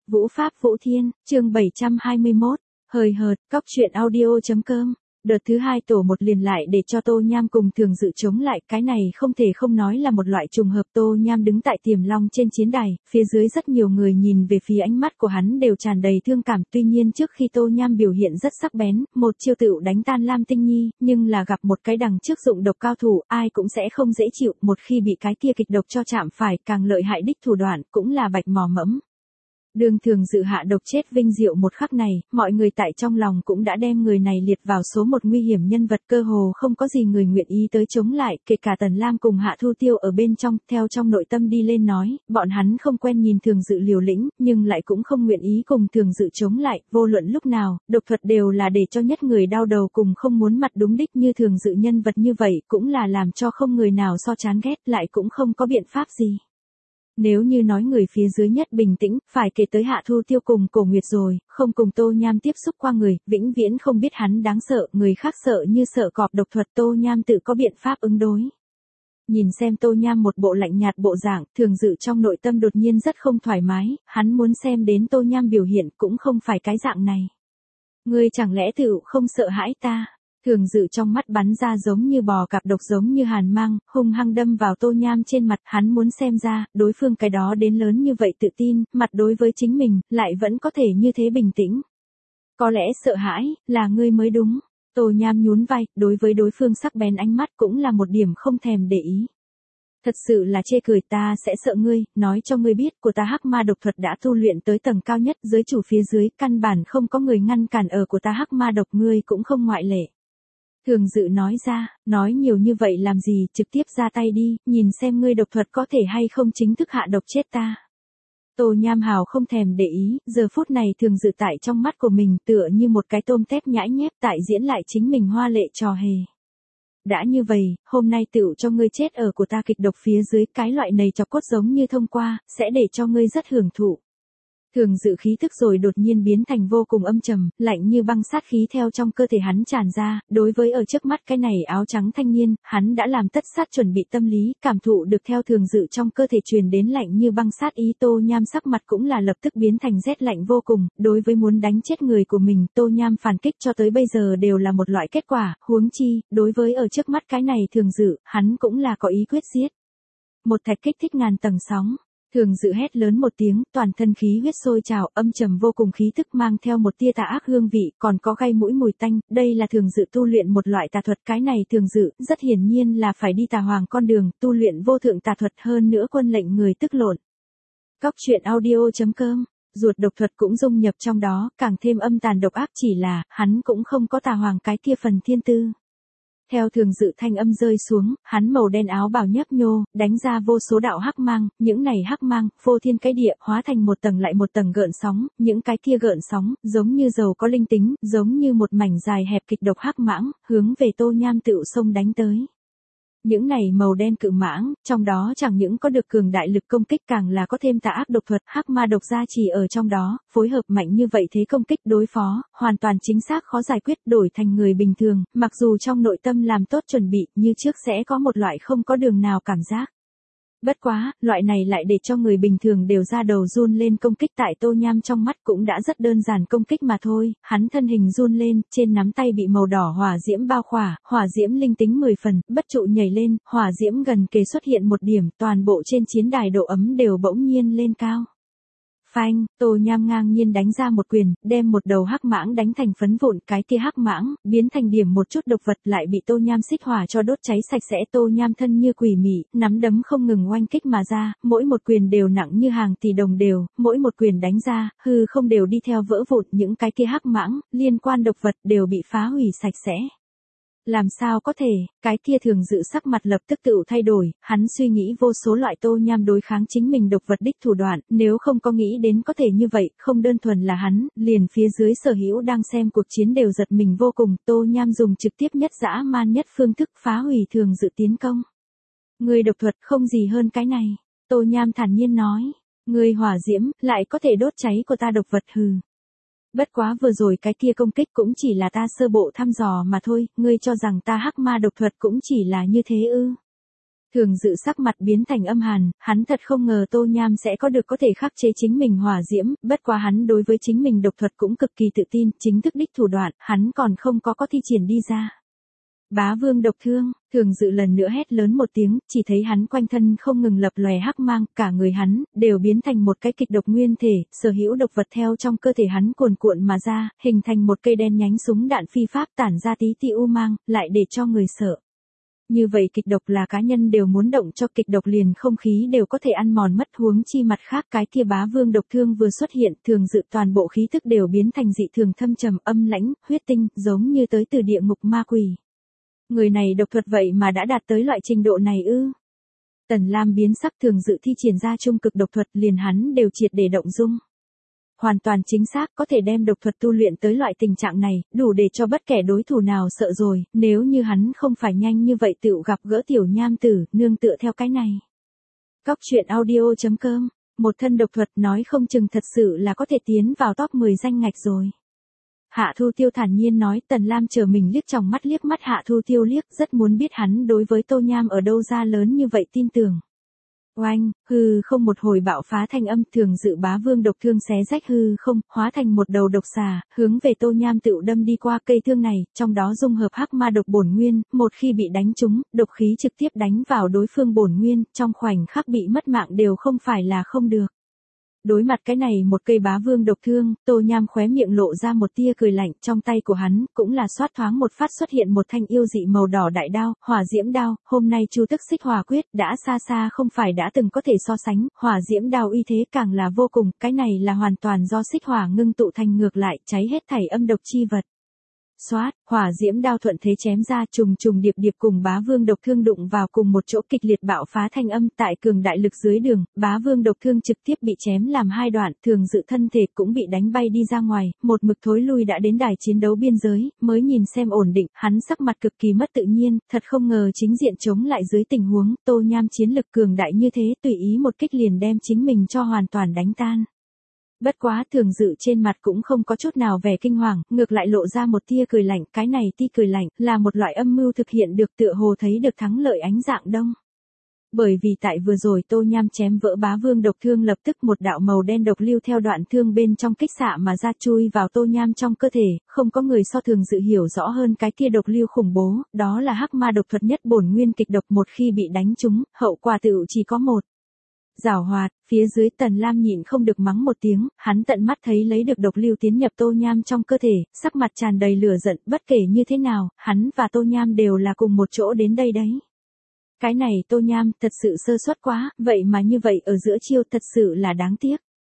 Vũ Pháp Vũ Thiên, chương 721, hời hợt, cóc truyện audio.com. Đợt thứ 2 tổ một liền lại để cho Tô Nham cùng Thường Dự chống lại, cái này không thể không nói là một loại trùng hợp. Tô Nham đứng tại Tiềm Long trên chiến đài, phía dưới rất nhiều người nhìn về phía ánh mắt của hắn đều tràn đầy thương cảm, tuy nhiên trước khi Tô Nham biểu hiện rất sắc bén, một chiêu tựu đánh tan Lam Tinh Nhi, nhưng là gặp một cái đằng trước dụng độc cao thủ, ai cũng sẽ không dễ chịu, một khi bị cái kia kịch độc cho chạm phải, càng lợi hại đích thủ đoạn, cũng là bạch mò mẫm. Đường Thường Dự hạ độc chết Vinh Diệu một khắc này, mọi người tại trong lòng cũng đã đem người này liệt vào số một nguy hiểm nhân vật, cơ hồ không có gì người nguyện ý tới chống lại, kể cả Tần Lam cùng Hạ Thu Tiêu ở bên trong, theo trong nội tâm đi lên nói, bọn hắn không quen nhìn Thường Dự liều lĩnh, nhưng lại cũng không nguyện ý cùng Thường Dự chống lại, vô luận lúc nào, độc thuật đều là để cho nhất người đau đầu, cùng không muốn mặt đúng đích như Thường Dự nhân vật như vậy, cũng là làm cho không người nào so chán ghét, lại cũng không có biện pháp gì. Nếu như nói người phía dưới nhất bình tĩnh, phải kể tới Hạ Thu Tiêu cùng Cổ Nguyệt rồi, không cùng Tô Nham tiếp xúc qua người, vĩnh viễn không biết hắn đáng sợ, người khác sợ như sợ cọp độc thuật, Tô Nham tự có biện pháp ứng đối. Nhìn xem Tô Nham một bộ lạnh nhạt bộ dạng, Thường Dự trong nội tâm đột nhiên rất không thoải mái, hắn muốn xem đến Tô Nham biểu hiện cũng không phải cái dạng này. Ngươi chẳng lẽ tự không sợ hãi ta? Thường Dự trong mắt bắn ra giống như bò cạp độc, giống như hàn mang, hung hăng đâm vào Tô Nham trên mặt, hắn muốn xem ra, đối phương cái đó đến lớn như vậy tự tin, mặt đối với chính mình, lại vẫn có thể như thế bình tĩnh. Có lẽ sợ hãi, là ngươi mới đúng. Tô Nham nhún vai, đối với đối phương sắc bén ánh mắt cũng là một điểm không thèm để ý. Thật sự là chê cười, ta sẽ sợ ngươi, nói cho ngươi biết, của ta hắc ma độc thuật đã tu luyện tới tầng cao nhất, giới chủ phía dưới, căn bản không có người ngăn cản ở của ta hắc ma độc, ngươi cũng không ngoại lệ. Thường Dự nói ra, nói nhiều như vậy làm gì, trực tiếp ra tay đi, nhìn xem ngươi độc thuật có thể hay không chính thức hạ độc chết ta. Tô Nham hào không thèm để ý, giờ phút này Thường Dự tại trong mắt của mình tựa như một cái tôm tép nhãi nhép tại diễn lại chính mình hoa lệ trò hề. Đã như vậy, hôm nay tựu cho ngươi chết ở của ta kịch độc phía dưới, cái loại này chọc cốt giống như thông qua, sẽ để cho ngươi rất hưởng thụ. Thường Dự khí tức rồi đột nhiên biến thành vô cùng âm trầm, lạnh như băng, sát khí theo trong cơ thể hắn tràn ra, đối với ở trước mắt cái này áo trắng thanh niên, hắn đã làm tất sát chuẩn bị tâm lý, cảm thụ được theo Thường Dự trong cơ thể truyền đến lạnh như băng sát ý. Tô Nham sắc mặt cũng là lập tức biến thành rét lạnh vô cùng, đối với muốn đánh chết người của mình, Tô Nham phản kích cho tới bây giờ đều là một loại kết quả, huống chi, đối với ở trước mắt cái này Thường Dự, hắn cũng là có ý quyết giết. Một thạch kích thích ngàn tầng sóng. Thường Dự hét lớn một tiếng, toàn thân khí huyết sôi trào, âm trầm vô cùng khí tức mang theo một tia tà ác hương vị, còn có gai mũi mùi tanh, đây là Thường Dự tu luyện một loại tà thuật, cái này Thường Dự rất hiển nhiên là phải đi tà hoàng con đường, tu luyện vô thượng tà thuật, hơn nữa quân lệnh người tức lộn. Cóc truyện audio.com, ruột độc thuật cũng dung nhập trong đó, càng thêm âm tàn độc ác, chỉ là, hắn cũng không có tà hoàng cái kia phần thiên tư. Theo Thường Dự thanh âm rơi xuống, hắn màu đen áo bào nhấp nhô, đánh ra vô số đạo hắc mang, những này hắc mang, phô thiên cái địa, hóa thành một tầng lại một tầng gợn sóng, những cái kia gợn sóng, giống như dầu có linh tính, giống như một mảnh dài hẹp kịch độc hắc mãng, hướng về Tô Nham tựu xông đánh tới. Những này màu đen cự mãng, trong đó chẳng những có được cường đại lực công kích, càng là có thêm tà ác độc thuật, hắc ma độc gia trì ở trong đó, phối hợp mạnh như vậy thế công kích đối phó, hoàn toàn chính xác khó giải quyết, đổi thành người bình thường, mặc dù trong nội tâm làm tốt chuẩn bị, như trước sẽ có một loại không có đường nào cảm giác. Bất quá, loại này lại để cho người bình thường đều ra đầu run lên, công kích tại Tô Nham trong mắt cũng đã rất đơn giản, công kích mà thôi, hắn thân hình run lên, trên nắm tay bị màu đỏ hỏa diễm bao khỏa, hỏa diễm linh tính 10 phần, bất trụ nhảy lên, hỏa diễm gần kề xuất hiện một điểm, toàn bộ trên chiến đài độ ấm đều bỗng nhiên lên cao. Phanh, Tô Nham ngang nhiên đánh ra một quyền, đem một đầu hắc mãng đánh thành phấn vụn, cái kia hắc mãng, biến thành điểm một chút độc vật lại bị Tô Nham xích hỏa cho đốt cháy sạch sẽ. Tô Nham thân như quỷ mị, nắm đấm không ngừng oanh kích mà ra, mỗi một quyền đều nặng như hàng tỷ đồng đều, mỗi một quyền đánh ra, hư không đều đi theo vỡ vụn, những cái kia hắc mãng, liên quan độc vật đều bị phá hủy sạch sẽ. Làm sao có thể, cái kia Thường Dự sắc mặt lập tức tự thay đổi, hắn suy nghĩ vô số loại Tô Nham đối kháng chính mình độc vật đích thủ đoạn, nếu không có nghĩ đến có thể như vậy, không đơn thuần là hắn, liền phía dưới sở hữu đang xem cuộc chiến đều giật mình vô cùng, Tô Nham dùng trực tiếp nhất dã man nhất phương thức phá hủy Thường Dự tiến công. Người độc thuật không gì hơn cái này, Tô Nham thản nhiên nói, người hỏa diễm, lại có thể đốt cháy của ta độc vật hừ. Bất quá vừa rồi cái kia công kích cũng chỉ là ta sơ bộ thăm dò mà thôi, ngươi cho rằng ta hắc ma độc thuật cũng chỉ là như thế ư? Thường Dự sắc mặt biến thành âm hàn, hắn thật không ngờ Tô Nham sẽ có thể khắc chế chính mình hỏa diễm, bất quá hắn đối với chính mình độc thuật cũng cực kỳ tự tin, chính thức đích thủ đoạn, hắn còn không có thi triển đi ra. Bá Vương độc thương, Thường Dự lần nữa hét lớn một tiếng, chỉ thấy hắn quanh thân không ngừng lập lòe hắc mang, cả người hắn đều biến thành một cái kịch độc nguyên thể, sở hữu độc vật theo trong cơ thể hắn cuồn cuộn mà ra, hình thành một cây đen nhánh súng đạn phi pháp tản ra tí ti u mang, lại để cho người sợ. Như vậy kịch độc là cá nhân đều muốn động cho kịch độc liền không khí đều có thể ăn mòn mất, huống chi mặt khác cái kia Bá Vương độc thương vừa xuất hiện, Thường Dự toàn bộ khí thức đều biến thành dị thường thâm trầm âm lãnh, huyết tinh, giống như tới từ địa ngục ma quỷ. Người này độc thuật vậy mà đã đạt tới loại trình độ này ư? Tần Lam biến sắc, Thường Dự thi triển ra trung cực độc thuật liền hắn đều triệt để động dung. Hoàn toàn chính xác, có thể đem độc thuật tu luyện tới loại tình trạng này, đủ để cho bất kể đối thủ nào sợ rồi, nếu như hắn không phải nhanh như vậy tựu gặp gỡ tiểu nham tử, nương tựa theo cái này. Cóc truyện audio.com, một thân độc thuật nói không chừng thật sự là có thể tiến vào top 10 danh ngạch rồi. Hạ Thu Tiêu thản nhiên nói. Tần Lam chờ mình liếc trong mắt liếc mắt Hạ Thu Tiêu liếc, rất muốn biết hắn đối với Tô Nham ở đâu ra lớn như vậy tin tưởng. Oanh, hư không một hồi bạo phá thanh âm, Thường Dự Bá Vương độc thương xé rách hư không, hóa thành một đầu độc xà, hướng về Tô Nham tựu đâm đi qua. Cây thương này, trong đó dung hợp hắc ma độc bổn nguyên, một khi bị đánh trúng, độc khí trực tiếp đánh vào đối phương bổn nguyên, trong khoảnh khắc bị mất mạng đều không phải là không được. Đối mặt cái này một cây Bá Vương độc thương, Tô Nham khóe miệng lộ ra một tia cười lạnh, trong tay của hắn cũng là xoát thoáng một phát xuất hiện một thanh yêu dị màu đỏ đại đao, hỏa diễm đao, hôm nay Chu Tức Xích Hỏa Quyết đã xa xa không phải đã từng có thể so sánh, hỏa diễm đao uy thế càng là vô cùng, cái này là hoàn toàn do xích hỏa ngưng tụ thành, ngược lại cháy hết thảy âm độc chi vật. Xoát, hỏa diễm đao thuận thế chém ra, trùng trùng điệp điệp cùng Bá Vương độc thương đụng vào cùng một chỗ, kịch liệt bạo phá thanh âm, tại cường đại lực dưới đường, Bá Vương độc thương trực tiếp bị chém làm hai đoạn, Thường Dự thân thể cũng bị đánh bay đi ra ngoài, một mực thối lui đã đến đài chiến đấu biên giới, mới nhìn xem ổn định, hắn sắc mặt cực kỳ mất tự nhiên, thật không ngờ chính diện chống lại dưới tình huống, Tô Nham chiến lực cường đại như thế, tùy ý một kích liền đem chính mình cho hoàn toàn đánh tan. Bất quá Thường Dự trên mặt cũng không có chút nào vẻ kinh hoàng, ngược lại lộ ra một tia cười lạnh, cái này tia cười lạnh là một loại âm mưu thực hiện được, tựa hồ thấy được thắng lợi ánh dạng đông. Bởi vì tại vừa rồi Tô Nham chém vỡ Bá Vương độc thương, lập tức một đạo màu đen độc lưu theo đoạn thương bên trong kích xạ mà ra, chui vào Tô Nham trong cơ thể, không có người so Thường Dự hiểu rõ hơn cái kia độc lưu khủng bố, đó là hắc ma độc thuật nhất bổn nguyên kịch độc, một khi bị đánh trúng, hậu quả tựu chỉ có một. Giảo hoạt, phía dưới Tần Lam nhịn không được mắng một tiếng, hắn tận mắt thấy lấy được độc lưu tiến nhập Tô Nham trong cơ thể, sắc mặt tràn đầy lửa giận, bất kể như thế nào, hắn và Tô Nham đều là cùng một chỗ đến đây đấy. Cái này Tô Nham thật sự sơ suất quá, vậy mà như vậy ở giữa chiêu thật sự là đáng tiếc.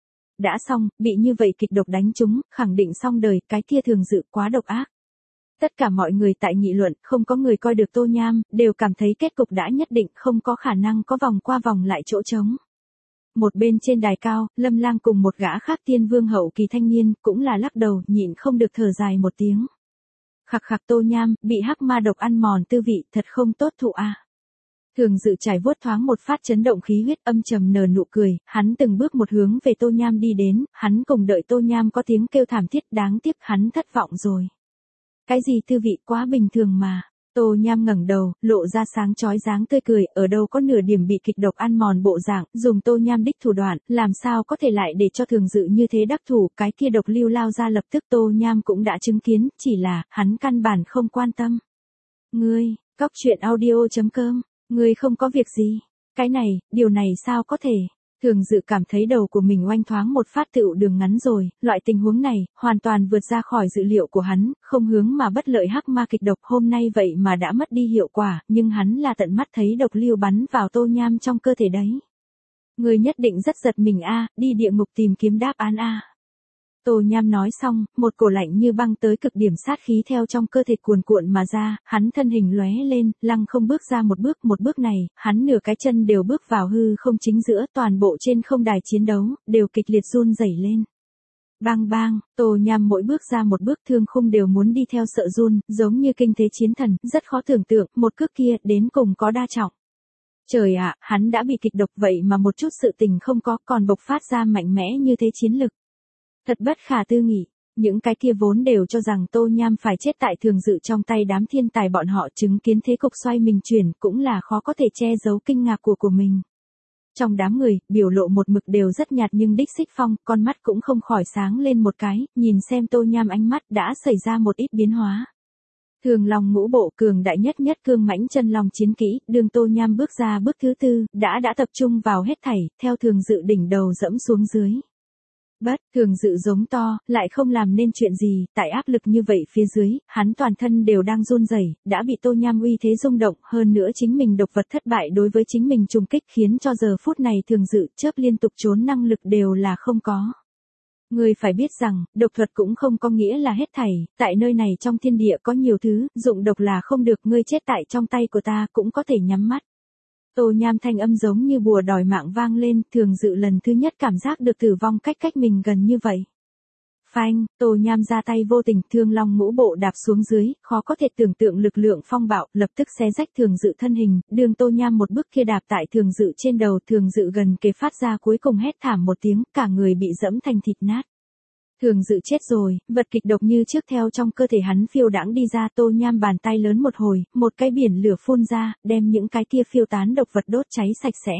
Đã xong, bị như vậy kịch độc đánh trúng, khẳng định xong đời, cái kia Thường Dự quá độc ác. Tất cả mọi người tại nghị luận, không có người coi được Tô Nham, đều cảm thấy kết cục đã nhất định, không có khả năng có vòng qua vòng lại chỗ trống. Một bên trên đài cao, Lâm Lang cùng một gã khác tiên vương hậu kỳ thanh niên, cũng là lắc đầu, nhịn không được thở dài một tiếng. Khặc khặc, Tô Nham, bị hắc ma độc ăn mòn tư vị, thật không tốt thụ a. Thường Dự trải vuốt thoáng một phát chấn động khí huyết, âm trầm nở nụ cười, hắn từng bước một hướng về Tô Nham đi đến, hắn cùng đợi Tô Nham có tiếng kêu thảm thiết, đáng tiếc hắn thất vọng rồi. Cái gì tư vị, quá bình thường mà. Tô Nham ngẩng đầu, lộ ra sáng chói dáng tươi cười, ở đâu có nửa điểm bị kịch độc ăn mòn bộ dạng, dùng Tô Nham đích thủ đoạn, làm sao có thể lại để cho Thường Dự như thế đắc thủ, cái kia độc lưu lao ra lập tức Tô Nham cũng đã chứng kiến, chỉ là, hắn căn bản không quan tâm. Ngươi, cóc truyện audio.com, ngươi không có việc gì. Cái này, điều này sao có thể? Thường Dự cảm thấy đầu của mình oanh thoáng một phát tựu đường ngắn rồi, loại tình huống này, hoàn toàn vượt ra khỏi dự liệu của hắn, không hướng mà bất lợi hắc ma kịch độc hôm nay vậy mà đã mất đi hiệu quả, nhưng hắn là tận mắt thấy độc lưu bắn vào Tô Nham trong cơ thể đấy. Người nhất định rất giật mình a, đi địa ngục tìm kiếm đáp án a. Tô Nham nói xong, một cổ lạnh như băng tới cực điểm sát khí theo trong cơ thể cuồn cuộn mà ra, hắn thân hình lóe lên, lăng không bước ra một bước này, hắn nửa cái chân đều bước vào hư không chính giữa, toàn bộ trên không đài chiến đấu, đều kịch liệt run rẩy lên. Bang bang, Tô Nham mỗi bước ra một bước thương khung đều muốn đi theo sợ run, giống như kinh thế chiến thần, rất khó tưởng tượng, một cước kia, đến cùng có đa trọng. Trời ạ, hắn đã bị kịch độc vậy mà một chút sự tình không có, còn bộc phát ra mạnh mẽ như thế chiến lực. Thật bất khả tư nghị. Những cái kia vốn đều cho rằng Tô Nham phải chết tại Thường Dự trong tay đám thiên tài bọn họ, chứng kiến thế cục xoay mình chuyển cũng là khó có thể che giấu kinh ngạc của mình. Trong đám người, biểu lộ một mực đều rất nhạt nhưng Đích Xích Phong, con mắt cũng không khỏi sáng lên một cái, nhìn xem Tô Nham ánh mắt đã xảy ra một ít biến hóa. Thường Long ngũ bộ cường đại nhất nhất cương mãnh chân long chiến kỹ, đường Tô Nham bước ra bước thứ tư, đã tập trung vào hết thảy, theo Thường Dự đỉnh đầu dẫm xuống dưới. Bất, Thường Dự giống to, lại không làm nên chuyện gì, tại áp lực như vậy phía dưới, hắn toàn thân đều đang run rẩy, đã bị Tô Nham uy thế rung động, hơn nữa chính mình độc vật thất bại đối với chính mình trùng kích khiến cho giờ phút này Thường Dự chớp liên tục trốn năng lực đều là không có. Ngươi phải biết rằng, độc thuật cũng không có nghĩa là hết thảy, tại nơi này trong thiên địa có nhiều thứ, dụng độc là không được, ngươi chết tại trong tay của ta cũng có thể nhắm mắt. Tô Nham thanh âm giống như bùa đòi mạng vang lên, Thường Dự lần thứ nhất cảm giác được tử vong cách mình gần như vậy. Phanh, Tô Nham ra tay vô tình, Thương Long ngũ bộ đạp xuống dưới, khó có thể tưởng tượng lực lượng phong bạo, lập tức xé rách Thường Dự thân hình, đường Tô Nham một bước kia đạp tại Thường Dự trên đầu, Thường Dự gần kề phát ra cuối cùng hét thảm một tiếng, cả người bị dẫm thành thịt nát. Thường Dự chết rồi, vật kịch độc như trước theo trong cơ thể hắn phiêu đãng đi ra, Tô Nham bàn tay lớn một hồi, một cái biển lửa phun ra, đem những cái kia phiêu tán độc vật đốt cháy sạch sẽ.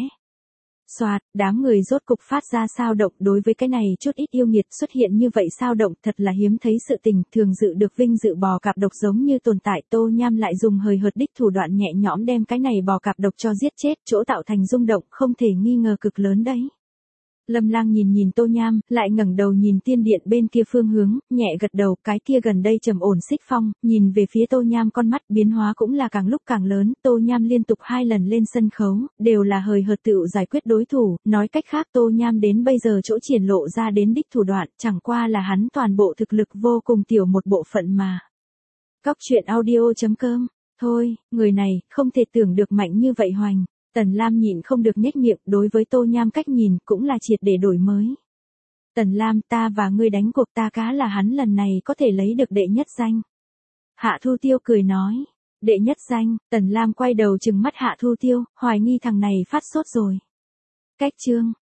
Soạt, đám người rốt cục phát ra sao động, đối với cái này chút ít yêu nghiệt xuất hiện như vậy sao động thật là hiếm thấy sự tình, Thường Dự được vinh dự bò cạp độc giống như tồn tại, Tô Nham lại dùng hời hợt đích thủ đoạn nhẹ nhõm đem cái này bò cạp độc cho giết chết, chỗ tạo thành rung động không thể nghi ngờ cực lớn đấy. Lâm Lang nhìn Tô Nham, lại ngẩng đầu nhìn tiên điện bên kia phương hướng, nhẹ gật đầu, cái kia gần đây trầm ổn Xích Phong, nhìn về phía Tô Nham, con mắt biến hóa cũng là càng lúc càng lớn, Tô Nham liên tục 2 lần lên sân khấu, đều là hời hợt tự giải quyết đối thủ, nói cách khác Tô Nham đến bây giờ chỗ triển lộ ra đến đích thủ đoạn, chẳng qua là hắn toàn bộ thực lực vô cùng tiểu một bộ phận mà. Cóc truyện audio.com, thôi, người này, không thể tưởng được mạnh như vậy hoành. Tần Lam nhịn không được nhếch miệng, đối với Tô Nham cách nhìn cũng là triệt để đổi mới. Tần Lam, ta và ngươi đánh cuộc, ta cá là hắn lần này có thể lấy được đệ nhất danh. Hạ Thu Tiêu cười nói, đệ nhất danh, Tần Lam quay đầu trừng mắt Hạ Thu Tiêu, hoài nghi thằng này phát sốt rồi. Cách chương.